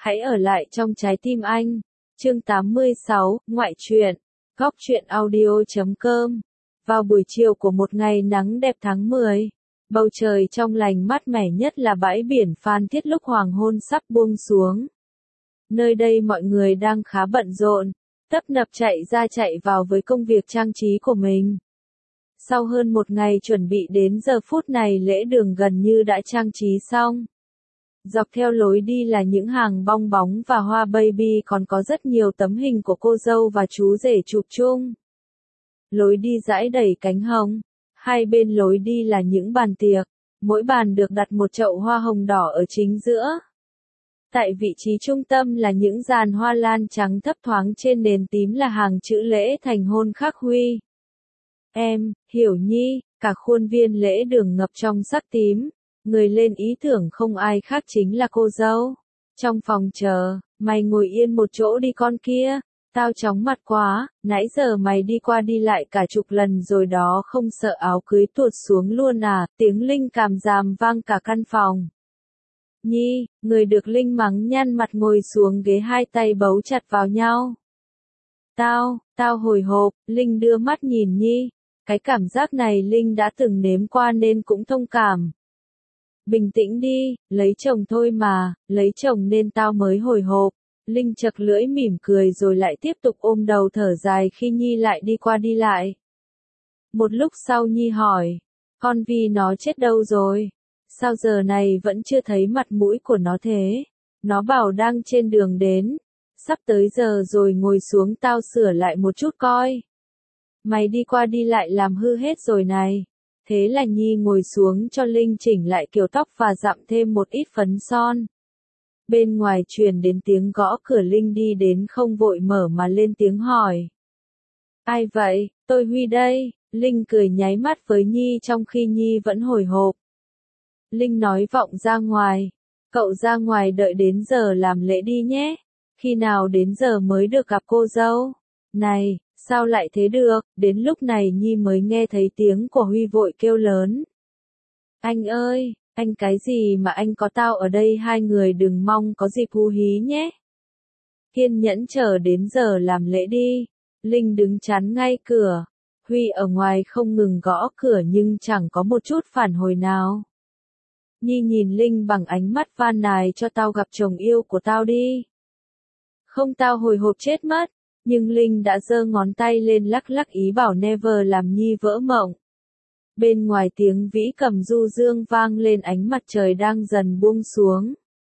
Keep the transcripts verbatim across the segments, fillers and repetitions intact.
hãy ở lại trong trái tim anh. Chương tám mươi sáu, Ngoại truyện. Góc truyện audio chấm com. Vào buổi chiều của một ngày nắng đẹp tháng mười, bầu trời trong lành mát mẻ nhất là bãi biển Phan Thiết lúc hoàng hôn sắp buông xuống. Nơi đây mọi người đang khá bận rộn, tấp nập chạy ra chạy vào với công việc trang trí của mình. Sau hơn một ngày chuẩn bị đến giờ phút này lễ đường gần như đã trang trí xong. Dọc theo lối đi là những hàng bong bóng và hoa baby, còn có rất nhiều tấm hình của cô dâu và chú rể chụp chung. Lối đi dãi đầy cánh hồng, hai bên lối đi là những bàn tiệc, mỗi bàn được đặt một chậu hoa hồng đỏ ở chính giữa. Tại vị trí trung tâm là những dàn hoa lan trắng thấp thoáng, trên nền tím là hàng chữ lễ thành hôn khắc huy. Em, Hiểu Nhi, cả khuôn viên lễ đường ngập trong sắc tím. Người lên ý tưởng không ai khác chính là cô dâu. Trong phòng chờ, mày ngồi yên một chỗ đi con kia. Tao chóng mặt quá, nãy giờ mày đi qua đi lại cả chục lần rồi đó, không sợ áo cưới tuột xuống luôn à? Tiếng Linh càm ràm vang cả căn phòng. Nhi, người được Linh mắng nhăn mặt ngồi xuống ghế, hai tay bấu chặt vào nhau. Tao, tao hồi hộp. Linh đưa mắt nhìn Nhi. Cái cảm giác này Linh đã từng nếm qua nên cũng thông cảm. Bình tĩnh đi, lấy chồng thôi mà, lấy chồng nên tao mới hồi hộp. Linh chật lưỡi mỉm cười rồi lại tiếp tục ôm đầu thở dài khi Nhi lại đi qua đi lại. Một lúc sau Nhi hỏi, con Vi nó chết đâu rồi? Sao giờ này vẫn chưa thấy mặt mũi của nó thế? Nó bảo đang trên đường đến. Sắp tới giờ rồi, ngồi xuống tao sửa lại một chút coi. Mày đi qua đi lại làm hư hết rồi này. Thế là Nhi ngồi xuống cho Linh chỉnh lại kiểu tóc và dặm thêm một ít phấn son. Bên ngoài truyền đến tiếng gõ cửa, Linh đi đến không vội mở mà lên tiếng hỏi. Ai vậy? Tôi Huy đây. Linh cười nháy mắt với Nhi trong khi Nhi vẫn hồi hộp. Linh nói vọng ra ngoài. Cậu ra ngoài đợi đến giờ làm lễ đi nhé. Khi nào đến giờ mới được gặp cô dâu? Này, sao lại thế được? Đến lúc này Nhi mới nghe thấy tiếng của Huy vội kêu lớn. Anh ơi, anh cái gì mà anh có tao ở đây, hai người đừng mong có dịp hú hí nhé. Kiên nhẫn chờ đến giờ làm lễ đi. Linh đứng chắn ngay cửa. Huy ở ngoài không ngừng gõ cửa nhưng chẳng có một chút phản hồi nào. Nhi nhìn Linh bằng ánh mắt van nài, cho tao gặp chồng yêu của tao đi. Không, tao hồi hộp chết mất. Nhưng Linh đã giơ ngón tay lên lắc lắc ý bảo never, làm Nhi vỡ mộng. Bên ngoài tiếng vĩ cầm du dương vang lên, ánh mặt trời đang dần buông xuống.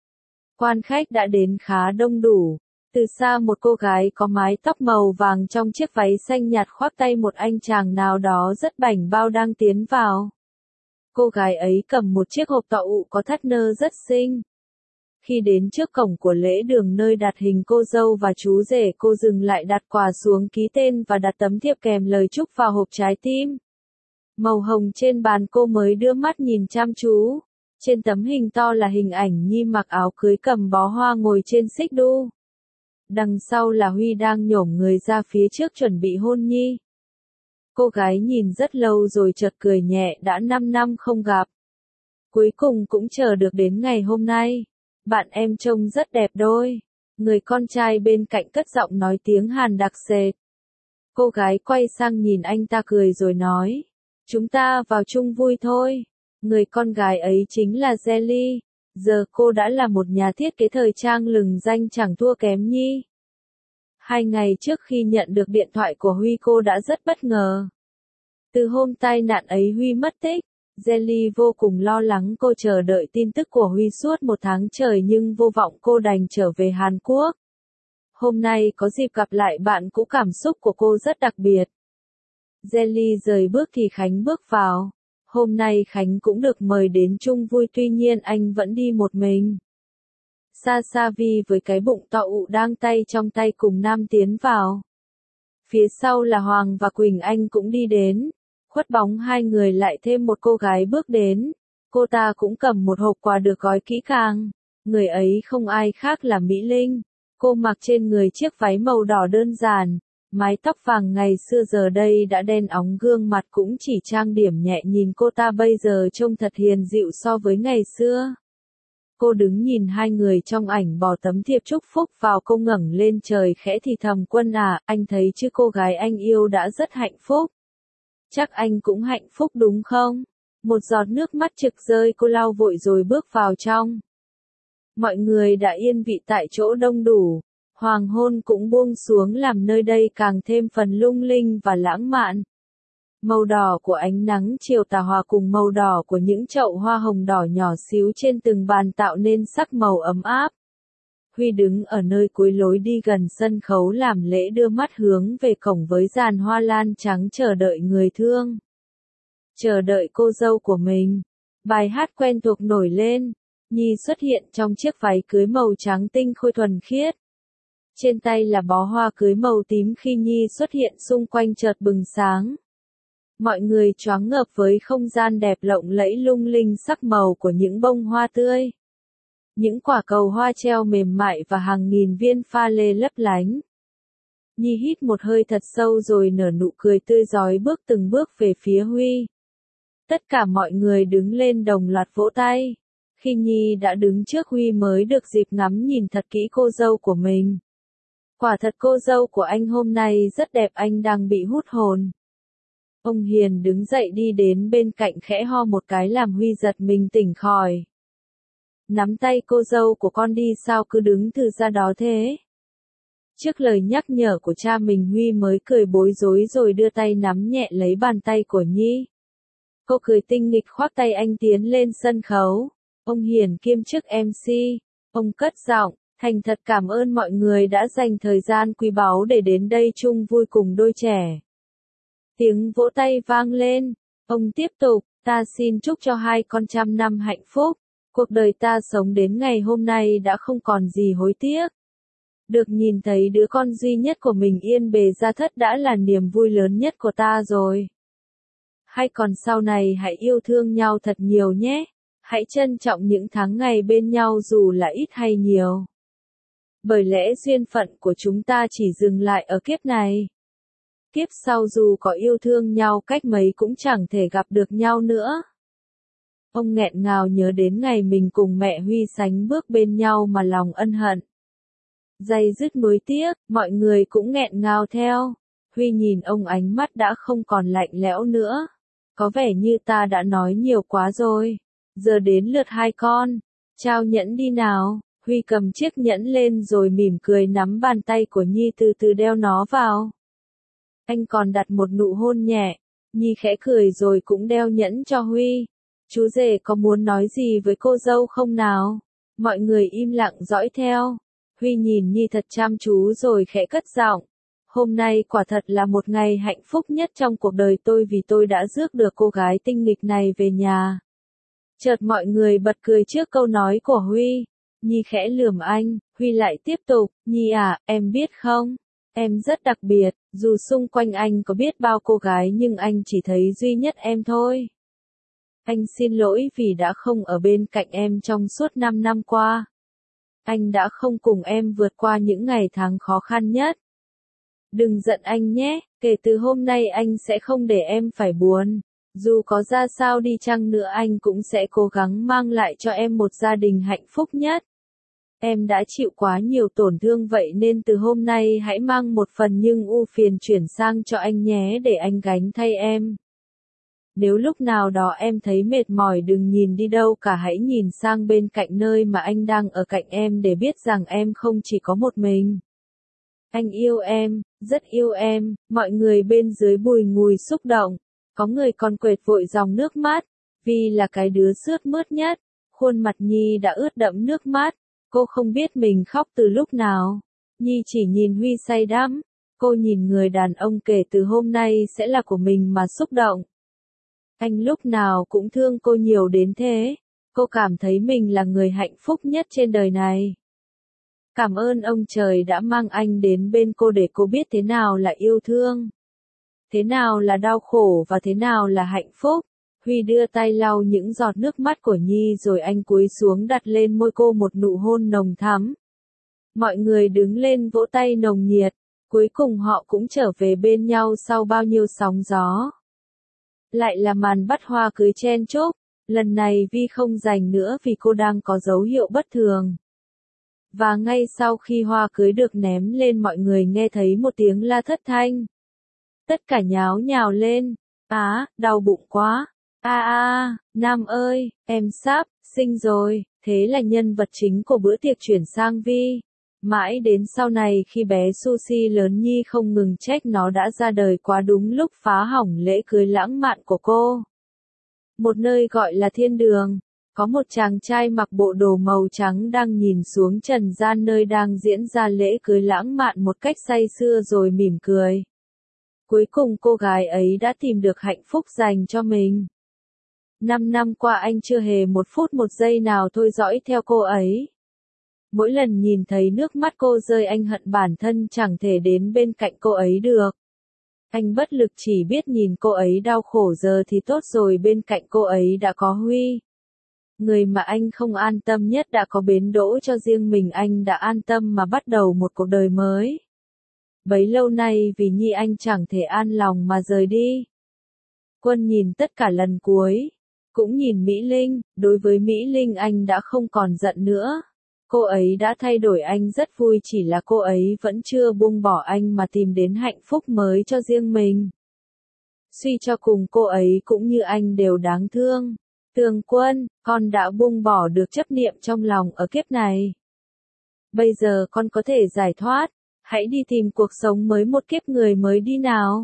Quan khách đã đến khá đông đủ. Từ xa một cô gái có mái tóc màu vàng trong chiếc váy xanh nhạt khoác tay một anh chàng nào đó rất bảnh bao đang tiến vào. Cô gái ấy cầm một chiếc hộp tọ ụ có thắt nơ rất xinh. Khi đến trước cổng của lễ đường nơi đặt hình cô dâu và chú rể, cô dừng lại, đặt quà xuống, ký tên và đặt tấm thiệp kèm lời chúc vào hộp trái tim màu hồng trên bàn. Cô mới đưa mắt nhìn chăm chú. Trên tấm hình to là hình ảnh Nhi mặc áo cưới cầm bó hoa ngồi trên xích đu. Đằng sau là Huy đang nhổm người ra phía trước chuẩn bị hôn Nhi. Cô gái nhìn rất lâu rồi chợt cười nhẹ, đã năm năm không gặp. Cuối cùng cũng chờ được đến ngày hôm nay. Bạn em trông rất đẹp đôi. Người con trai bên cạnh cất giọng nói tiếng Hàn đặc sệt. Cô gái quay sang nhìn anh ta cười rồi nói. Chúng ta vào chung vui thôi. Người con gái ấy chính là Jelly. Giờ cô đã là một nhà thiết kế thời trang lừng danh chẳng thua kém Nhi. Hai ngày trước khi nhận được điện thoại của Huy, cô đã rất bất ngờ. Từ hôm tai nạn ấy Huy mất tích, Jelly vô cùng lo lắng. Cô chờ đợi tin tức của Huy suốt một tháng trời nhưng vô vọng, cô đành trở về Hàn Quốc. Hôm nay có dịp gặp lại bạn cũ, cảm xúc của cô rất đặc biệt. Jelly rời bước thì Khánh bước vào. Hôm nay Khánh cũng được mời đến chung vui, tuy nhiên anh vẫn đi một mình. Xa xa Vi với cái bụng to ụ đang tay trong tay cùng Nam tiến vào. Phía sau là Hoàng và Quỳnh Anh cũng đi đến. Khuất bóng hai người lại thêm một cô gái bước đến. Cô ta cũng cầm một hộp quà được gói kỹ càng. Người ấy không ai khác là Mỹ Linh. Cô mặc trên người chiếc váy màu đỏ đơn giản. Mái tóc vàng ngày xưa giờ đây đã đen óng, gương mặt cũng chỉ trang điểm nhẹ, nhìn cô ta bây giờ trông thật hiền dịu so với ngày xưa. Cô đứng nhìn hai người trong ảnh bò tấm thiệp chúc phúc vào, cô ngẩng lên trời khẽ thì thầm, Quân à, anh thấy chứ cô gái anh yêu đã rất hạnh phúc. Chắc anh cũng hạnh phúc đúng không? Một giọt nước mắt trực rơi, cô lau vội rồi bước vào trong. Mọi người đã yên vị tại chỗ đông đủ. Hoàng hôn cũng buông xuống làm nơi đây càng thêm phần lung linh và lãng mạn. Màu đỏ của ánh nắng chiều tà hòa cùng màu đỏ của những chậu hoa hồng đỏ nhỏ xíu trên từng bàn tạo nên sắc màu ấm áp. Huy đứng ở nơi cuối lối đi gần sân khấu làm lễ, đưa mắt hướng về cổng với dàn hoa lan trắng chờ đợi người thương. Chờ đợi cô dâu của mình. Bài hát quen thuộc nổi lên. Nhi xuất hiện trong chiếc váy cưới màu trắng tinh khôi thuần khiết. Trên tay là bó hoa cưới màu tím, khi Nhi xuất hiện xung quanh chợt bừng sáng. Mọi người choáng ngợp với không gian đẹp lộng lẫy lung linh sắc màu của những bông hoa tươi. Những quả cầu hoa treo mềm mại và hàng nghìn viên pha lê lấp lánh. Nhi hít một hơi thật sâu rồi nở nụ cười tươi rói, bước từng bước về phía Huy. Tất cả mọi người đứng lên đồng loạt vỗ tay. Khi Nhi đã đứng trước Huy mới được dịp ngắm nhìn thật kỹ cô dâu của mình. Quả thật cô dâu của anh hôm nay rất đẹp, anh đang bị hút hồn. Ông Hiền đứng dậy đi đến bên cạnh khẽ ho một cái làm Huy giật mình tỉnh khỏi. Nắm tay cô dâu của con đi, sao cứ đứng từ ra đó thế? Trước lời nhắc nhở của cha mình, Huy mới cười bối rối rồi đưa tay nắm nhẹ lấy bàn tay của Nhi. Cô cười tinh nghịch khoác tay anh tiến lên sân khấu. Ông Hiền kiêm chức em xê, ông cất giọng, thành thật cảm ơn mọi người đã dành thời gian quý báu để đến đây chung vui cùng đôi trẻ. Tiếng vỗ tay vang lên, ông tiếp tục, ta xin chúc cho hai con trăm năm hạnh phúc, cuộc đời ta sống đến ngày hôm nay đã không còn gì hối tiếc. Được nhìn thấy đứa con duy nhất của mình yên bề gia thất đã là niềm vui lớn nhất của ta rồi. Hay còn sau này hãy yêu thương nhau thật nhiều nhé, hãy trân trọng những tháng ngày bên nhau dù là ít hay nhiều. Bởi lẽ duyên phận của chúng ta chỉ dừng lại ở kiếp này. Kiếp sau dù có yêu thương nhau cách mấy cũng chẳng thể gặp được nhau nữa. Ông nghẹn ngào nhớ đến ngày mình cùng mẹ Huy sánh bước bên nhau mà lòng ân hận. Day dứt nuối tiếc, mọi người cũng nghẹn ngào theo. Huy nhìn ông, ánh mắt đã không còn lạnh lẽo nữa. Có vẻ như ta đã nói nhiều quá rồi. Giờ đến lượt hai con. Trao nhẫn đi nào. Huy cầm chiếc nhẫn lên rồi mỉm cười nắm bàn tay của Nhi từ từ đeo nó vào. Anh còn đặt một nụ hôn nhẹ. Nhi khẽ cười rồi cũng đeo nhẫn cho Huy. Chú rể có muốn nói gì với cô dâu không nào? Mọi người im lặng dõi theo. Huy nhìn Nhi thật chăm chú rồi khẽ cất giọng. Hôm nay quả thật là một ngày hạnh phúc nhất trong cuộc đời tôi vì tôi đã rước được cô gái tinh nghịch này về nhà. Chợt mọi người bật cười trước câu nói của Huy. Nhi khẽ lườm anh, Huy lại tiếp tục, Nhi à, em biết không? Em rất đặc biệt, dù xung quanh anh có biết bao cô gái nhưng anh chỉ thấy duy nhất em thôi. Anh xin lỗi vì đã không ở bên cạnh em trong suốt năm năm qua. Anh đã không cùng em vượt qua những ngày tháng khó khăn nhất. Đừng giận anh nhé, kể từ hôm nay anh sẽ không để em phải buồn. Dù có ra sao đi chăng nữa anh cũng sẽ cố gắng mang lại cho em một gia đình hạnh phúc nhất. Em đã chịu quá nhiều tổn thương vậy nên từ hôm nay hãy mang một phần nhưng ưu phiền chuyển sang cho anh nhé để anh gánh thay em. Nếu lúc nào đó em thấy mệt mỏi đừng nhìn đi đâu cả, hãy nhìn sang bên cạnh nơi mà anh đang ở cạnh em để biết rằng em không chỉ có một mình. Anh yêu em, rất yêu em, mọi người bên dưới bùi ngùi xúc động. Có người còn quệt vội dòng nước mắt, vì là cái đứa sướt mướt nhất. Khuôn mặt Nhi đã ướt đẫm nước mắt, cô không biết mình khóc từ lúc nào. Nhi chỉ nhìn Huy say đắm, cô nhìn người đàn ông kể từ hôm nay sẽ là của mình mà xúc động. Anh lúc nào cũng thương cô nhiều đến thế, cô cảm thấy mình là người hạnh phúc nhất trên đời này. Cảm ơn ông trời đã mang anh đến bên cô để cô biết thế nào là yêu thương. Thế nào là đau khổ và thế nào là hạnh phúc. Huy đưa tay lau những giọt nước mắt của Nhi rồi anh cúi xuống đặt lên môi cô một nụ hôn nồng thắm. Mọi người đứng lên vỗ tay nồng nhiệt, cuối cùng họ cũng trở về bên nhau sau bao nhiêu sóng gió. Lại là màn bắt hoa cưới chen chúc, Lần này Vi không giành nữa vì cô đang có dấu hiệu bất thường. Và ngay sau khi hoa cưới được ném lên mọi người nghe thấy một tiếng la thất thanh. Tất cả nháo nhào lên. Á, đau bụng quá. A a, Nam ơi, em sắp sinh rồi. Thế là nhân vật chính của bữa tiệc chuyển sang Vi. Mãi đến sau này khi bé Sushi lớn Nhi không ngừng trách nó đã ra đời quá đúng lúc phá hỏng lễ cưới lãng mạn của cô. Một nơi gọi là thiên đường, có một chàng trai mặc bộ đồ màu trắng đang nhìn xuống trần gian nơi đang diễn ra lễ cưới lãng mạn một cách say sưa rồi mỉm cười. Cuối cùng cô gái ấy đã tìm được hạnh phúc dành cho mình. Năm năm qua anh chưa hề một phút một giây nào thôi dõi theo cô ấy. Mỗi lần nhìn thấy nước mắt cô rơi anh hận bản thân chẳng thể đến bên cạnh cô ấy được. Anh bất lực chỉ biết nhìn cô ấy đau khổ giờ thì tốt rồi bên cạnh cô ấy đã có Huy. Người mà anh không an tâm nhất đã có bến đỗ cho riêng mình anh đã an tâm mà bắt đầu một cuộc đời mới. Bấy lâu nay vì Nhi anh chẳng thể an lòng mà rời đi. Quân nhìn tất cả lần cuối. Cũng nhìn Mỹ Linh, đối với Mỹ Linh anh đã không còn giận nữa. Cô ấy đã thay đổi anh rất vui chỉ là cô ấy vẫn chưa buông bỏ anh mà tìm đến hạnh phúc mới cho riêng mình. Suy cho cùng cô ấy cũng như anh đều đáng thương. Tường Quân, con đã buông bỏ được chấp niệm trong lòng ở kiếp này. Bây giờ con có thể giải thoát, hãy đi tìm cuộc sống mới một kiếp người mới đi nào.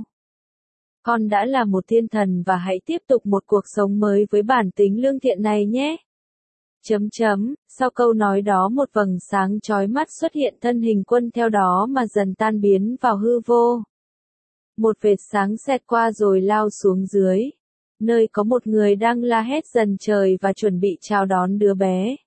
Con đã là một thiên thần và hãy tiếp tục một cuộc sống mới với bản tính lương thiện này nhé. Chấm chấm, sau câu nói đó một vầng sáng chói mắt xuất hiện thân hình Quân theo đó mà dần tan biến vào hư vô. Một vệt sáng xẹt qua rồi lao xuống dưới. Nơi có một người đang la hét dần trời và chuẩn bị chào đón đứa bé.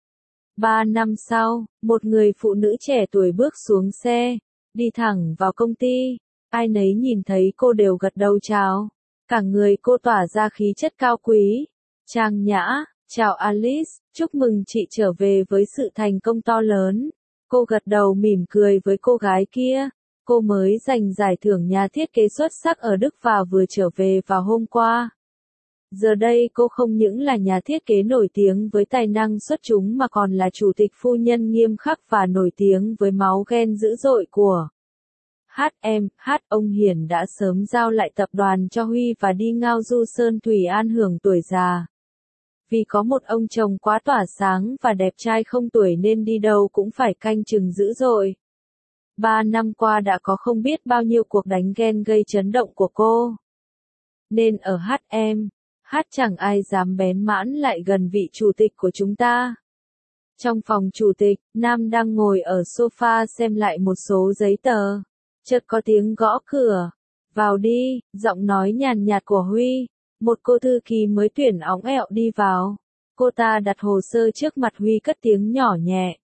Ba năm sau, một người phụ nữ trẻ tuổi bước xuống xe, đi thẳng vào công ty. Ai nấy nhìn thấy cô đều gật đầu chào. Cả người cô tỏa ra khí chất cao quý, trang nhã. Chào Alice, chúc mừng chị trở về với sự thành công to lớn. Cô gật đầu mỉm cười với cô gái kia. Cô mới giành giải thưởng nhà thiết kế xuất sắc ở Đức và vừa trở về vào hôm qua. Giờ đây cô không những là nhà thiết kế nổi tiếng với tài năng xuất chúng mà còn là chủ tịch phu nhân nghiêm khắc và nổi tiếng với máu ghen dữ dội của hát em. Hát ông Hiển đã sớm giao lại tập đoàn cho Huy và đi ngao du Sơn Thủy An hưởng tuổi già. Vì có một ông chồng quá tỏa sáng và đẹp trai không tuổi nên đi đâu cũng phải canh chừng dữ dội. Ba năm qua đã có không biết bao nhiêu cuộc đánh ghen gây chấn động của cô. Nên ở hát em, hát chẳng ai dám bén mãn lại gần vị chủ tịch của chúng ta. Trong phòng chủ tịch, Nam đang ngồi ở sofa xem lại một số giấy tờ. Chợt có tiếng gõ cửa. Vào đi, giọng nói nhàn nhạt của Huy. Một cô thư ký mới tuyển óng ẹo đi vào. Cô ta đặt hồ sơ trước mặt Huy cất tiếng nhỏ nhẹ.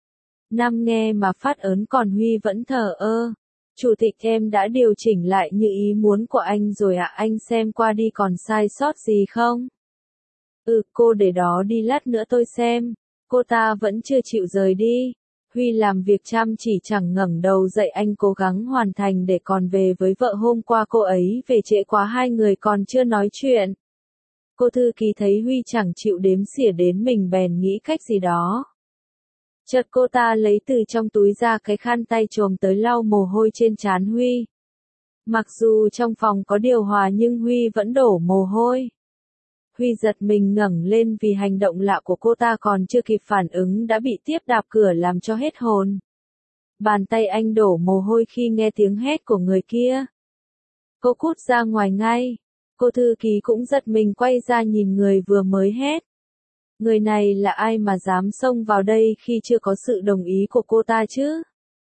Nam nghe mà phát ớn còn Huy vẫn thờ ơ. Chủ tịch em đã điều chỉnh lại như ý muốn của anh rồi ạ, anh xem qua đi còn sai sót gì không? Ừ, cô để đó đi lát nữa tôi xem. Cô ta vẫn chưa chịu rời đi. Huy làm việc chăm chỉ chẳng ngẩng đầu dậy anh cố gắng hoàn thành để còn về với vợ hôm qua cô ấy về trễ quá hai người còn chưa nói chuyện. Cô thư ký thấy Huy chẳng chịu đếm xỉa đến mình bèn nghĩ cách gì đó. Chợt cô ta lấy từ trong túi ra cái khăn tay chồm tới lau mồ hôi trên trán Huy. Mặc dù trong phòng có điều hòa nhưng Huy vẫn đổ mồ hôi. Huy giật mình ngẩng lên vì hành động lạ của cô ta còn chưa kịp phản ứng đã bị tiếp đạp cửa làm cho hết hồn. Bàn tay anh đổ mồ hôi khi nghe tiếng hét của người kia. Cô cút ra ngoài ngay. Cô thư ký cũng giật mình quay ra nhìn người vừa mới hét. Người này là ai mà dám xông vào đây khi chưa có sự đồng ý của cô ta chứ?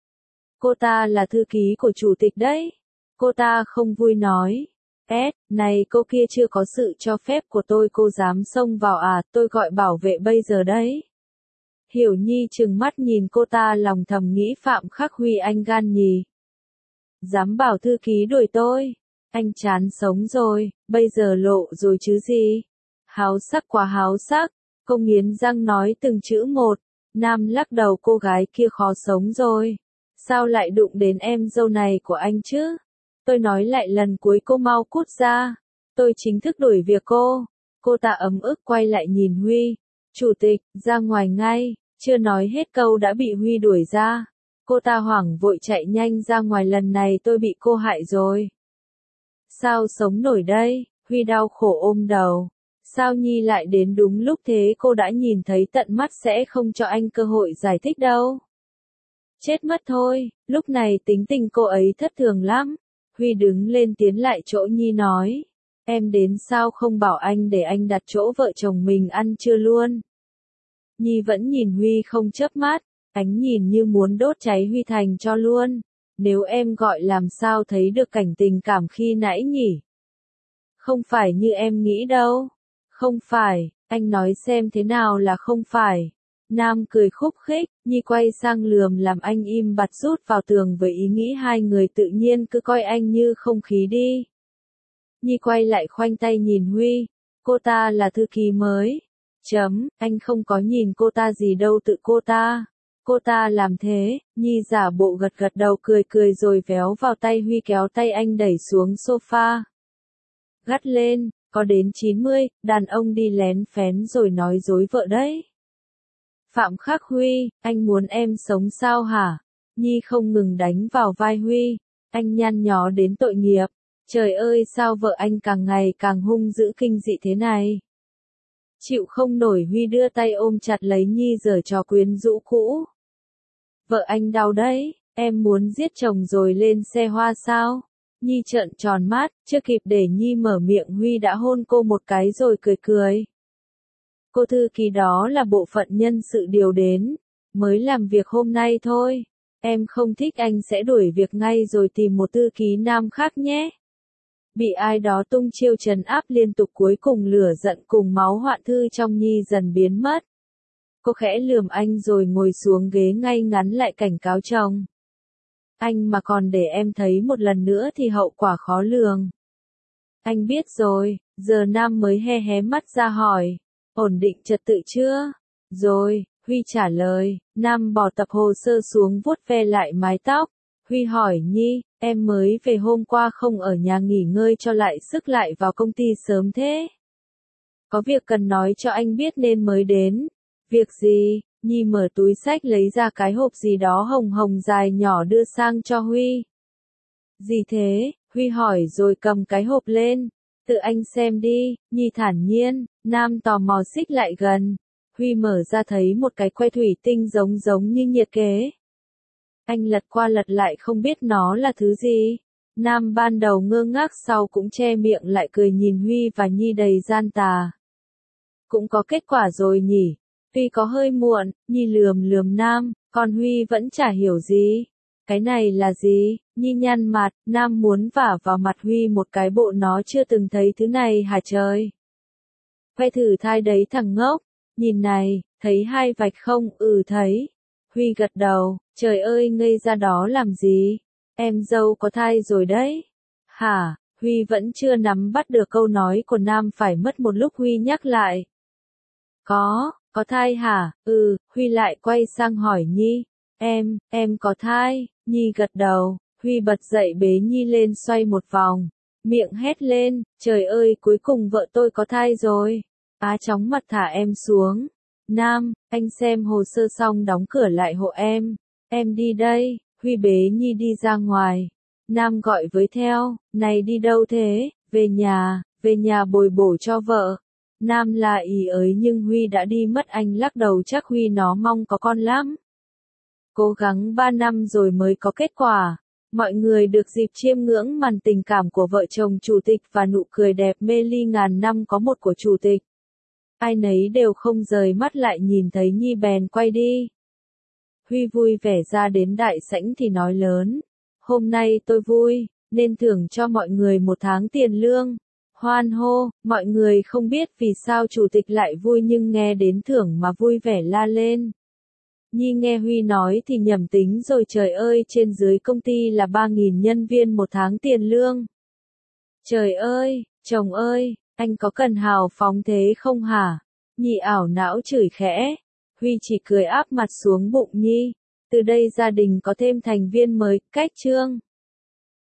Cô ta là thư ký của chủ tịch đấy. Cô ta không vui nói. Ed, này cô kia chưa có sự cho phép của tôi cô dám xông vào à, tôi gọi bảo vệ bây giờ đấy. Hiểu Nhi trừng mắt nhìn cô ta lòng thầm nghĩ Phạm Khắc Huy anh gan nhì. Dám bảo thư ký đuổi tôi. Anh chán sống rồi, bây giờ lộ rồi chứ gì. Háo sắc quá háo sắc. Cô nghiến răng nói từng chữ một. Nam lắc đầu cô gái kia khó sống rồi. Sao lại đụng đến em dâu này của anh chứ? Tôi nói lại lần cuối cô mau cút ra. Tôi chính thức đuổi việc cô. Cô ta ấm ức quay lại nhìn Huy. Chủ tịch, ra ngoài ngay, chưa nói hết câu đã bị Huy đuổi ra. Cô ta hoảng vội chạy nhanh ra ngoài, lần này tôi bị cô hại rồi. Sao sống nổi đây? Huy đau khổ ôm đầu. Sao Nhi lại đến đúng lúc thế, cô đã nhìn thấy tận mắt sẽ không cho anh cơ hội giải thích đâu. Chết mất thôi, lúc này tính tình cô ấy thất thường lắm. Huy đứng lên tiến lại chỗ Nhi nói. Em đến sao không bảo anh để anh đặt chỗ vợ chồng mình ăn trưa luôn. Nhi vẫn nhìn Huy không chớp mắt, ánh nhìn như muốn đốt cháy Huy thành cho luôn. Nếu em gọi làm sao thấy được cảnh tình cảm khi nãy nhỉ? Không phải như em nghĩ đâu. Không phải, anh nói xem thế nào là không phải. Nam cười khúc khích, Nhi quay sang lườm làm anh im bặt rút vào tường với ý nghĩ hai người tự nhiên cứ coi anh như không khí đi. Nhi quay lại khoanh tay nhìn Huy, cô ta là thư ký mới. Chấm, anh không có nhìn cô ta gì đâu, tự cô ta. Cô ta làm thế. Nhi giả bộ gật gật đầu cười cười rồi véo vào tay Huy, kéo tay anh đẩy xuống sofa. Gắt lên, có đến chín mươi, đàn ông đi lén phén rồi nói dối vợ đấy. Phạm Khắc Huy, anh muốn em sống sao hả? Nhi không ngừng đánh vào vai Huy, anh nhăn nhó đến tội nghiệp. Trời ơi, sao vợ anh càng ngày càng hung dữ kinh dị thế này? Chịu không nổi, Huy đưa tay ôm chặt lấy Nhi giở trò quyến rũ cũ. Vợ anh đau đấy, em muốn giết chồng rồi lên xe hoa sao? Nhi trợn tròn mắt, chưa kịp để Nhi mở miệng Huy đã hôn cô một cái rồi cười cười. Cô thư ký đó là bộ phận nhân sự điều đến, mới làm việc hôm nay thôi. Em không thích anh sẽ đuổi việc ngay rồi tìm một thư ký nam khác nhé. Bị ai đó tung chiêu trấn áp liên tục, cuối cùng lửa giận cùng máu hoạn thư trong Nhi dần biến mất. Cô khẽ lườm anh rồi ngồi xuống ghế ngay ngắn lại cảnh cáo chồng. Anh mà còn để em thấy một lần nữa thì hậu quả khó lường. Anh biết rồi, giờ Nam mới he hé mắt ra hỏi. Ổn định trật tự chưa? Rồi, Huy trả lời. Nam bỏ tập hồ sơ xuống vuốt ve lại mái tóc. Huy hỏi Nhi, em mới về hôm qua không ở nhà nghỉ ngơi cho lại sức lại vào công ty sớm thế? Có việc cần nói cho anh biết nên mới đến. Việc gì? Nhi mở túi xách lấy ra cái hộp gì đó hồng hồng dài nhỏ đưa sang cho Huy. Gì thế? Huy hỏi rồi cầm cái hộp lên. Tự anh xem đi, Nhi thản nhiên. Nam tò mò xích lại gần. Huy mở ra thấy một cái que thủy tinh giống giống như nhiệt kế. Anh lật qua lật lại không biết nó là thứ gì. Nam ban đầu ngơ ngác, sau cũng che miệng lại cười nhìn Huy và Nhi đầy gian tà. Cũng có kết quả rồi nhỉ? Tuy có hơi muộn, Nhi lườm lườm Nam, còn Huy vẫn chả hiểu gì. Cái này là gì? Nhi nhăn mặt, Nam muốn vả vào mặt Huy một cái bộ nó chưa từng thấy thứ này hả trời? Que thử thai đấy thằng ngốc, nhìn này, thấy hai vạch không? Ừ thấy. Huy gật đầu, trời ơi ngây ra đó làm gì? Em dâu có thai rồi đấy. Hả? Huy vẫn chưa nắm bắt được câu nói của Nam, phải mất một lúc Huy nhắc lại. Có, có thai hả? Ừ, Huy lại quay sang hỏi Nhi. Em, em có thai? Nhi gật đầu, Huy bật dậy bế Nhi lên xoay một vòng. Miệng hét lên, trời ơi cuối cùng vợ tôi có thai rồi. Á chóng mặt thả em xuống. Nam, anh xem hồ sơ xong đóng cửa lại hộ em. Em đi đây. Huy bế Nhi đi ra ngoài. Nam gọi với theo, này đi đâu thế? Về nhà, về nhà bồi bổ cho vợ. Nam là ý ới nhưng Huy đã đi mất, anh lắc đầu chắc Huy nó mong có con lắm. Cố gắng ba năm rồi mới có kết quả. Mọi người được dịp chiêm ngưỡng màn tình cảm của vợ chồng chủ tịch và nụ cười đẹp mê ly ngàn năm có một của chủ tịch. Ai nấy đều không rời mắt lại nhìn thấy Nhi bèn quay đi. Huy vui vẻ ra đến đại sảnh thì nói lớn. Hôm nay tôi vui, nên thưởng cho mọi người một tháng tiền lương. Hoan hô, mọi người không biết vì sao chủ tịch lại vui nhưng nghe đến thưởng mà vui vẻ la lên. Nhi nghe Huy nói thì nhầm tính rồi, trời ơi trên dưới công ty là ba nghìn nhân viên một tháng tiền lương. Trời ơi, chồng ơi, anh có cần hào phóng thế không hả? Nhi ảo não chửi khẽ. Huy chỉ cười áp mặt xuống bụng Nhi. Từ đây gia đình có thêm thành viên mới, cách chương.